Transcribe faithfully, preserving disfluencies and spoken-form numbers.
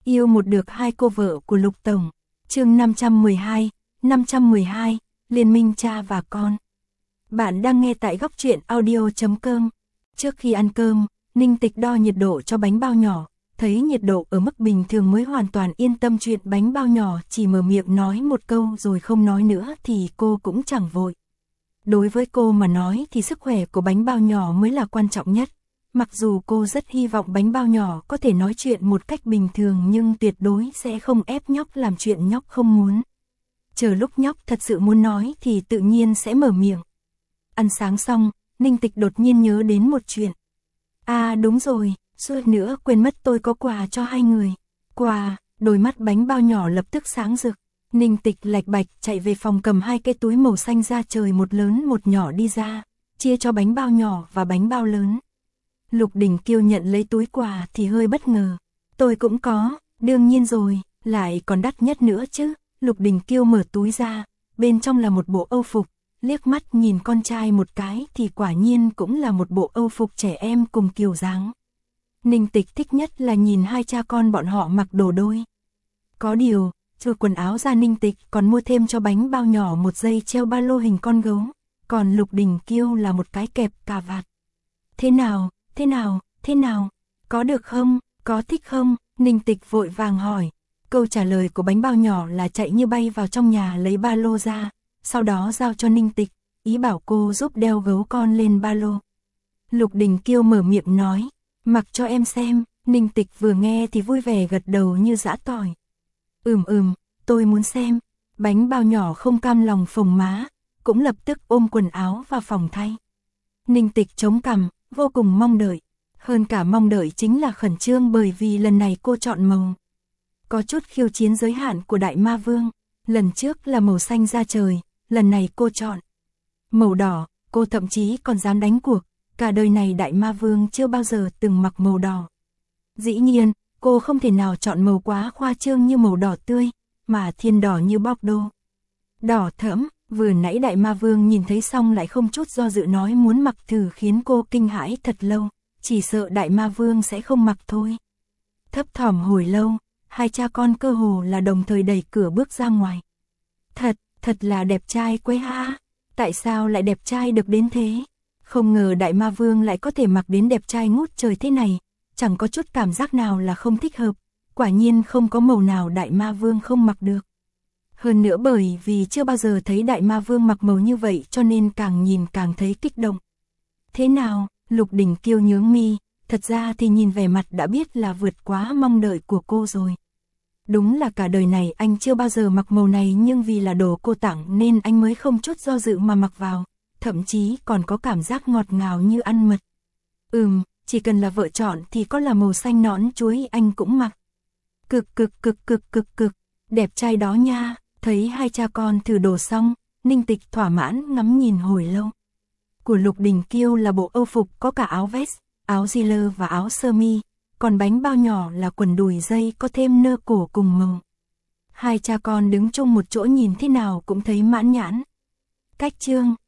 Yêu một được hai cô vợ của Lục Tổng. Chương năm trăm mười hai, năm trăm mười hai, Liên minh cha và con. Bạn đang nghe tại góc truyện audio chấm com. Trước khi ăn cơm, Ninh Tịch đo nhiệt độ cho bánh bao nhỏ, thấy nhiệt độ ở mức bình thường mới hoàn toàn yên tâm chuyện bánh bao nhỏ, chỉ mở miệng nói một câu rồi không nói nữa thì cô cũng chẳng vội. Đối với cô mà nói thì sức khỏe của bánh bao nhỏ mới là quan trọng nhất. Mặc dù cô rất hy vọng bánh bao nhỏ có thể nói chuyện một cách bình thường nhưng tuyệt đối sẽ không ép nhóc làm chuyện nhóc không muốn. Chờ lúc nhóc thật sự muốn nói thì tự nhiên sẽ mở miệng. Ăn sáng xong, Ninh Tịch đột nhiên nhớ đến một chuyện. À đúng rồi, suýt nữa quên mất tôi có quà cho hai người. Quà, đôi mắt bánh bao nhỏ lập tức sáng rực. Ninh Tịch lạch bạch chạy về phòng cầm hai cái túi màu xanh da trời, một lớn một nhỏ đi ra, chia cho bánh bao nhỏ và bánh bao lớn. Lục Đình Kiêu nhận lấy túi quà thì hơi bất ngờ. Tôi cũng có, đương nhiên rồi, lại còn đắt nhất nữa chứ. Lục Đình Kiêu mở túi ra, bên trong là một bộ âu phục, liếc mắt nhìn con trai một cái thì quả nhiên cũng là một bộ âu phục trẻ em cùng kiểu dáng. Ninh Tịch thích nhất là nhìn hai cha con bọn họ mặc đồ đôi. Có điều, trừ quần áo ra Ninh Tịch còn mua thêm cho bánh bao nhỏ một dây treo ba lô hình con gấu, còn Lục Đình Kiêu là một cái kẹp cà vạt. Thế nào, thế nào, thế nào, có được không, có thích không? Ninh Tịch vội vàng hỏi. Câu trả lời của bánh bao nhỏ là chạy như bay vào trong nhà lấy ba lô ra, sau đó giao cho Ninh Tịch, ý bảo cô giúp đeo gấu con lên ba lô. Lục Đình Kiêu mở miệng nói, mặc cho em xem. Ninh Tịch vừa nghe thì vui vẻ gật đầu như giã tỏi. Ừm ừm, tôi muốn xem. Bánh bao nhỏ không cam lòng phồng má, cũng lập tức ôm quần áo vào phòng thay. Ninh Tịch chống cằm, vô cùng mong đợi. Hơn cả mong đợi chính là khẩn trương, bởi vì lần này cô chọn màu có chút khiêu chiến giới hạn của Đại Ma Vương. Lần trước là màu xanh da trời, lần này cô chọn màu đỏ. Cô thậm chí còn dám đánh cuộc, cả đời này Đại Ma Vương chưa bao giờ từng mặc màu đỏ. Dĩ nhiên, cô không thể nào chọn màu quá khoa trương như màu đỏ tươi, mà thiên đỏ như Bordeaux. Đỏ thẫm, vừa nãy Đại Ma Vương nhìn thấy xong lại không chút do dự nói muốn mặc thử, khiến cô kinh hãi thật lâu, chỉ sợ Đại Ma Vương sẽ không mặc thôi. Thấp thỏm hồi lâu, hai cha con cơ hồ là đồng thời đẩy cửa bước ra ngoài. Thật, thật là đẹp trai quê ha. Tại sao lại đẹp trai được đến thế? Không ngờ Đại Ma Vương lại có thể mặc đến đẹp trai ngút trời thế này, chẳng có chút cảm giác nào là không thích hợp. Quả nhiên không có màu nào Đại Ma Vương không mặc được. Hơn nữa bởi vì chưa bao giờ thấy Đại Ma Vương mặc màu như vậy cho nên càng nhìn càng thấy kích động. Thế nào? Lục Đình Kiêu nhướng mi, thật ra thì nhìn vẻ mặt đã biết là vượt quá mong đợi của cô rồi. Đúng là cả đời này anh chưa bao giờ mặc màu này, nhưng vì là đồ cô tặng nên anh mới không chút do dự mà mặc vào, thậm chí còn có cảm giác ngọt ngào như ăn mật. Ừm, chỉ cần là vợ chọn thì có là màu xanh nõn chuối anh cũng mặc. Cực cực cực cực cực cực, đẹp trai đó nha. Thấy hai cha con thử đồ xong, Ninh Tịch thỏa mãn ngắm nhìn hồi lâu. Của Lục Đình Kiêu là bộ âu phục có cả áo vest, áo jean và áo sơ mi, còn bánh bao nhỏ là quần đùi dây có thêm nơ cổ cùng màu. Hai cha con đứng chung một chỗ nhìn thế nào cũng thấy mãn nhãn. Cách trương,